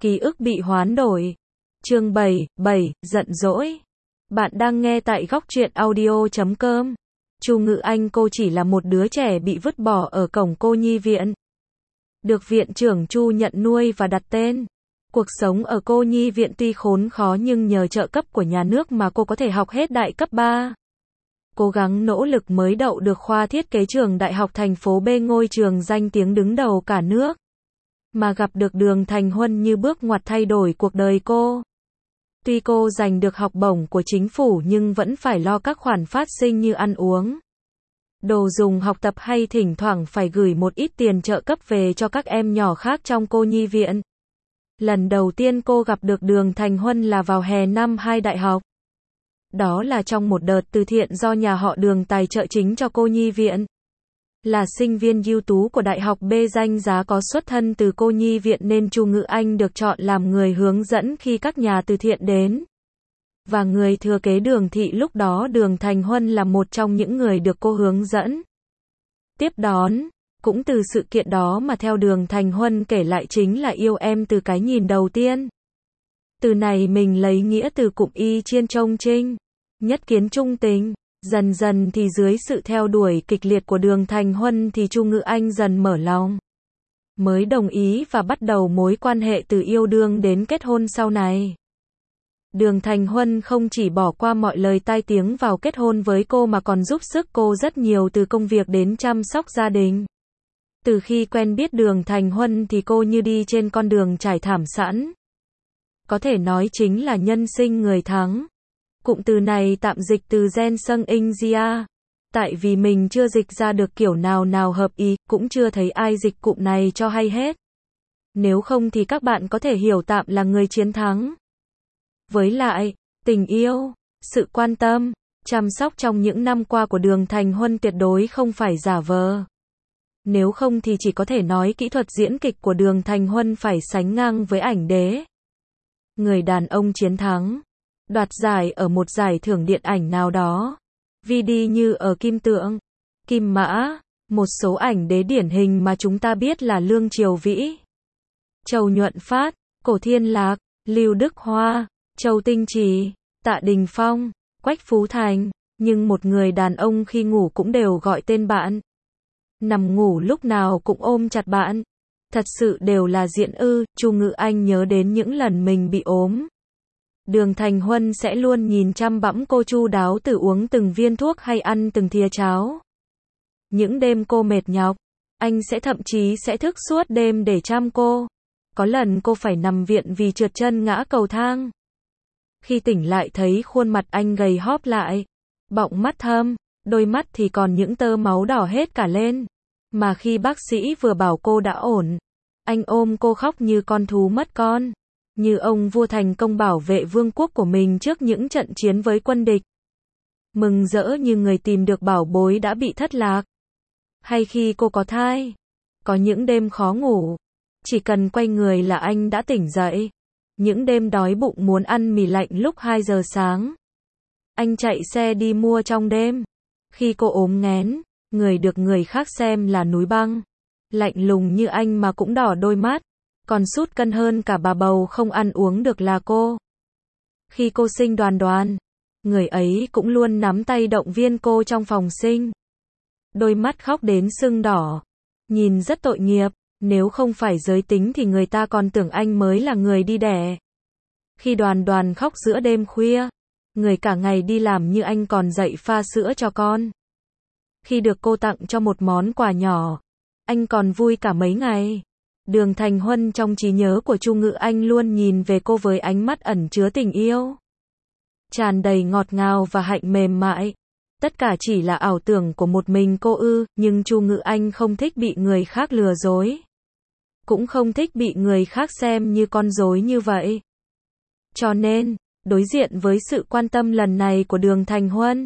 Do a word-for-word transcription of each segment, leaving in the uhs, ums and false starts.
Ký ức bị hoán đổi. Chương bảy, bảy, giận dỗi. Bạn đang nghe tại góc truyện audio chấm com. Chu Ngự Anh cô chỉ là một đứa trẻ bị vứt bỏ ở cổng cô nhi viện. Được viện trưởng Chu nhận nuôi và đặt tên. Cuộc sống ở cô nhi viện tuy khốn khó nhưng nhờ trợ cấp của nhà nước mà cô có thể học hết đại cấp ba. Cố gắng nỗ lực mới đậu được khoa thiết kế trường đại học thành phố B, ngôi trường danh tiếng đứng đầu cả nước. Mà gặp được Đường Thành Huân như bước ngoặt thay đổi cuộc đời cô. Tuy cô giành được học bổng của chính phủ nhưng vẫn phải lo các khoản phát sinh như ăn uống, đồ dùng học tập hay thỉnh thoảng phải gửi một ít tiền trợ cấp về cho các em nhỏ khác trong cô nhi viện. Lần đầu tiên cô gặp được Đường Thành Huân là vào hè năm hai đại học. Đó là trong một đợt từ thiện do nhà họ Đường tài trợ chính cho cô nhi viện. Là sinh viên ưu tú của Đại học B danh giá có xuất thân từ cô nhi viện nên Chu Ngự Anh được chọn làm người hướng dẫn khi các nhà từ thiện đến. Và người thừa kế Đường thị lúc đó Đường Thành Huân là một trong những người được cô hướng dẫn, tiếp đón. Cũng từ sự kiện đó mà theo Đường Thành Huân kể lại chính là yêu em từ cái nhìn đầu tiên. Từ này mình lấy nghĩa từ cụm y chiên trông trinh, nhất kiến trung tình. Dần dần thì dưới sự theo đuổi kịch liệt của Đường Thành Huân thì Chu Ngự Anh dần mở lòng, mới đồng ý và bắt đầu mối quan hệ từ yêu đương đến kết hôn sau này. Đường Thành Huân không chỉ bỏ qua mọi lời tai tiếng vào kết hôn với cô mà còn giúp sức cô rất nhiều từ công việc đến chăm sóc gia đình. Từ khi quen biết Đường Thành Huân thì cô như đi trên con đường trải thảm sẵn. Có thể nói chính là nhân sinh người thắng. Cụm từ này tạm dịch từ gen sâng inh gia. Tại vì mình chưa dịch ra được kiểu nào nào hợp ý, cũng chưa thấy ai dịch cụm này cho hay hết. Nếu không thì các bạn có thể hiểu tạm là người chiến thắng. Với lại, tình yêu, sự quan tâm, chăm sóc trong những năm qua của Đường Thành Huân tuyệt đối không phải giả vờ. Nếu không thì chỉ có thể nói kỹ thuật diễn kịch của Đường Thành Huân phải sánh ngang với ảnh đế. Người đàn ông chiến thắng, đoạt giải ở một giải thưởng điện ảnh nào đó. vê đê như ở Kim Tượng, Kim Mã, một số ảnh đế điển hình mà chúng ta biết là Lương Triều Vĩ, Châu Nhuận Phát, Cổ Thiên Lạc, Lưu Đức Hoa, Châu Tinh Trì, Tạ Đình Phong, Quách Phú Thành. Nhưng một người đàn ông khi ngủ cũng đều gọi tên bạn, nằm ngủ lúc nào cũng ôm chặt bạn. Thật sự đều là diễn ư. Chu Ngự Anh nhớ đến những lần mình bị ốm, Đường Thành Huân sẽ luôn nhìn chăm bẵm cô chu đáo từ uống từng viên thuốc hay ăn từng thìa cháo. Những đêm cô mệt nhọc, anh sẽ thậm chí sẽ thức suốt đêm để chăm cô. Có lần cô phải nằm viện vì trượt chân ngã cầu thang. Khi tỉnh lại thấy khuôn mặt anh gầy hóp lại, bọng mắt thâm, đôi mắt thì còn những tơ máu đỏ hết cả lên. Mà khi bác sĩ vừa bảo cô đã ổn, anh ôm cô khóc như con thú mất con. Như ông vua thành công bảo vệ vương quốc của mình trước những trận chiến với quân địch. Mừng rỡ như người tìm được bảo bối đã bị thất lạc. Hay khi cô có thai, có những đêm khó ngủ, chỉ cần quay người là anh đã tỉnh dậy. Những đêm đói bụng muốn ăn mì lạnh lúc hai giờ sáng, anh chạy xe đi mua trong đêm. Khi cô ốm nghén, người được người khác xem là núi băng, lạnh lùng như anh mà cũng đỏ đôi mắt. Còn sút cân hơn cả bà bầu không ăn uống được là cô. Khi cô sinh Đoàn Đoàn, người ấy cũng luôn nắm tay động viên cô trong phòng sinh. Đôi mắt khóc đến sưng đỏ, nhìn rất tội nghiệp. Nếu không phải giới tính thì người ta còn tưởng anh mới là người đi đẻ. Khi Đoàn Đoàn khóc giữa đêm khuya, người cả ngày đi làm như anh còn dậy pha sữa cho con. Khi được cô tặng cho một món quà nhỏ, anh còn vui cả mấy ngày. Đường Thành Huân trong trí nhớ của Chu Ngự Anh luôn nhìn về cô với ánh mắt ẩn chứa tình yêu, tràn đầy ngọt ngào và hạnh mềm mại. Tất cả chỉ là ảo tưởng của một mình cô ư, nhưng Chu Ngự Anh không thích bị người khác lừa dối. Cũng không thích bị người khác xem như con rối như vậy. Cho nên, đối diện với sự quan tâm lần này của Đường Thành Huân,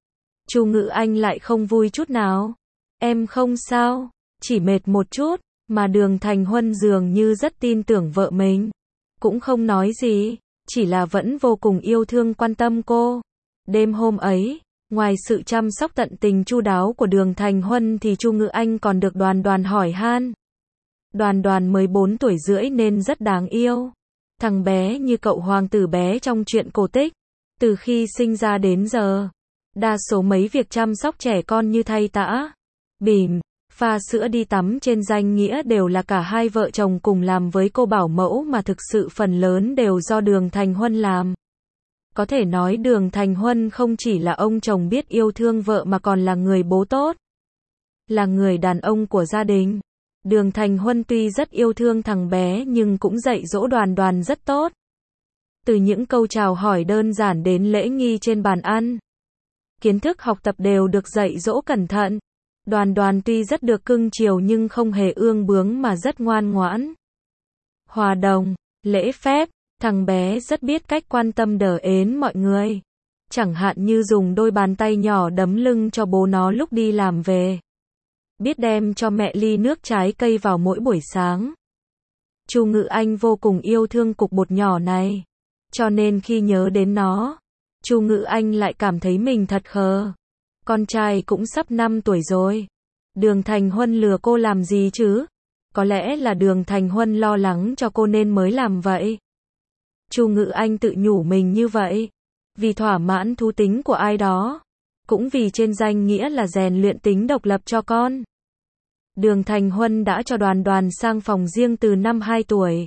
Chu Ngự Anh lại không vui chút nào. Em không sao, chỉ mệt một chút. Mà Đường Thành Huân dường như rất tin tưởng vợ mình, cũng không nói gì, chỉ là vẫn vô cùng yêu thương quan tâm cô. Đêm hôm ấy, ngoài sự chăm sóc tận tình chu đáo của Đường Thành Huân thì Chu Ngự Anh còn được Đoàn Đoàn hỏi han. Đoàn Đoàn mới bốn tuổi rưỡi nên rất đáng yêu. Thằng bé như cậu hoàng tử bé trong truyện cổ tích. Từ khi sinh ra đến giờ, đa số mấy việc chăm sóc trẻ con như thay tã, bỉm, pha sữa đi tắm trên danh nghĩa đều là cả hai vợ chồng cùng làm với cô bảo mẫu mà thực sự phần lớn đều do Đường Thành Huân làm. Có thể nói Đường Thành Huân không chỉ là ông chồng biết yêu thương vợ mà còn là người bố tốt, là người đàn ông của gia đình. Đường Thành Huân tuy rất yêu thương thằng bé nhưng cũng dạy dỗ Đoàn Đoàn rất tốt. Từ những câu chào hỏi đơn giản đến lễ nghi trên bàn ăn, kiến thức học tập đều được dạy dỗ cẩn thận. Đoàn Đoàn tuy rất được cưng chiều nhưng không hề ương bướng mà rất ngoan ngoãn, hòa đồng, lễ phép. Thằng bé rất biết cách quan tâm đờ ến mọi người. Chẳng hạn như dùng đôi bàn tay nhỏ đấm lưng cho bố nó lúc đi làm về. Biết đem cho mẹ ly nước trái cây vào mỗi buổi sáng. Chu Ngự Anh vô cùng yêu thương cục bột nhỏ này. Cho nên khi nhớ đến nó, Chu Ngự Anh lại cảm thấy mình thật khờ. Con trai cũng sắp năm tuổi rồi. Đường Thành Huân lừa cô làm gì chứ? Có lẽ là Đường Thành Huân lo lắng cho cô nên mới làm vậy. Chu Ngự Anh tự nhủ mình như vậy. Vì thỏa mãn thú tính của ai đó. Cũng vì trên danh nghĩa là rèn luyện tính độc lập cho con. Đường Thành Huân đã cho Đoàn Đoàn sang phòng riêng từ năm hai tuổi.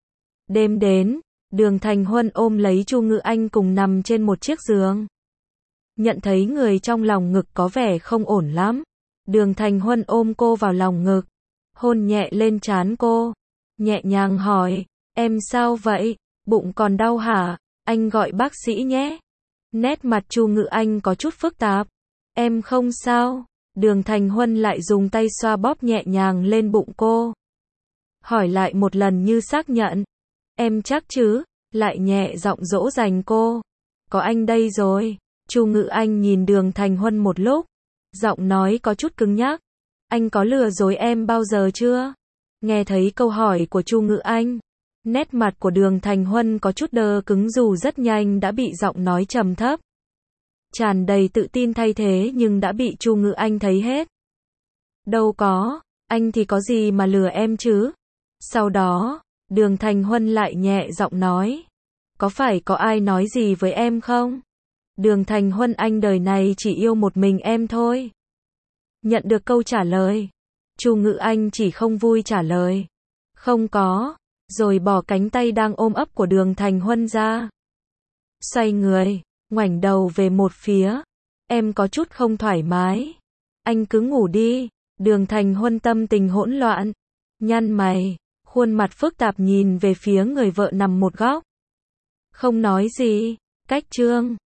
Đêm đến, Đường Thành Huân ôm lấy Chu Ngự Anh cùng nằm trên một chiếc giường. Nhận thấy người trong lòng ngực có vẻ không ổn lắm. Đường Thành Huân ôm cô vào lòng ngực. Hôn nhẹ lên trán cô. Nhẹ nhàng hỏi, em sao vậy? Bụng còn đau hả? Anh gọi bác sĩ nhé. Nét mặt Chu Ngự Anh có chút phức tạp. Em không sao. Đường Thành Huân lại dùng tay xoa bóp nhẹ nhàng lên bụng cô. Hỏi lại một lần như xác nhận. Em chắc chứ? Lại nhẹ giọng dỗ dành cô. Có anh đây rồi. Chu Ngự Anh nhìn Đường Thành Huân một lúc. Giọng nói có chút cứng nhắc. Anh có lừa dối em bao giờ chưa? Nghe thấy câu hỏi của Chu Ngự Anh, nét mặt của Đường Thành Huân có chút đơ cứng dù rất nhanh đã bị giọng nói trầm thấp, tràn đầy tự tin thay thế nhưng đã bị Chu Ngự Anh thấy hết. Đâu có, anh thì có gì mà lừa em chứ? Sau đó, Đường Thành Huân lại nhẹ giọng nói. Có phải có ai nói gì với em không? Đường Thành Huân anh đời này chỉ yêu một mình em thôi. Nhận được câu trả lời, Chu Ngự Anh chỉ không vui trả lời. Không có, rồi bỏ cánh tay đang ôm ấp của Đường Thành Huân ra. Xoay người, ngoảnh đầu về một phía. Em có chút không thoải mái. Anh cứ ngủ đi. Đường Thành Huân tâm tình hỗn loạn, nhăn mày, khuôn mặt phức tạp nhìn về phía người vợ nằm một góc. Không nói gì, cách chương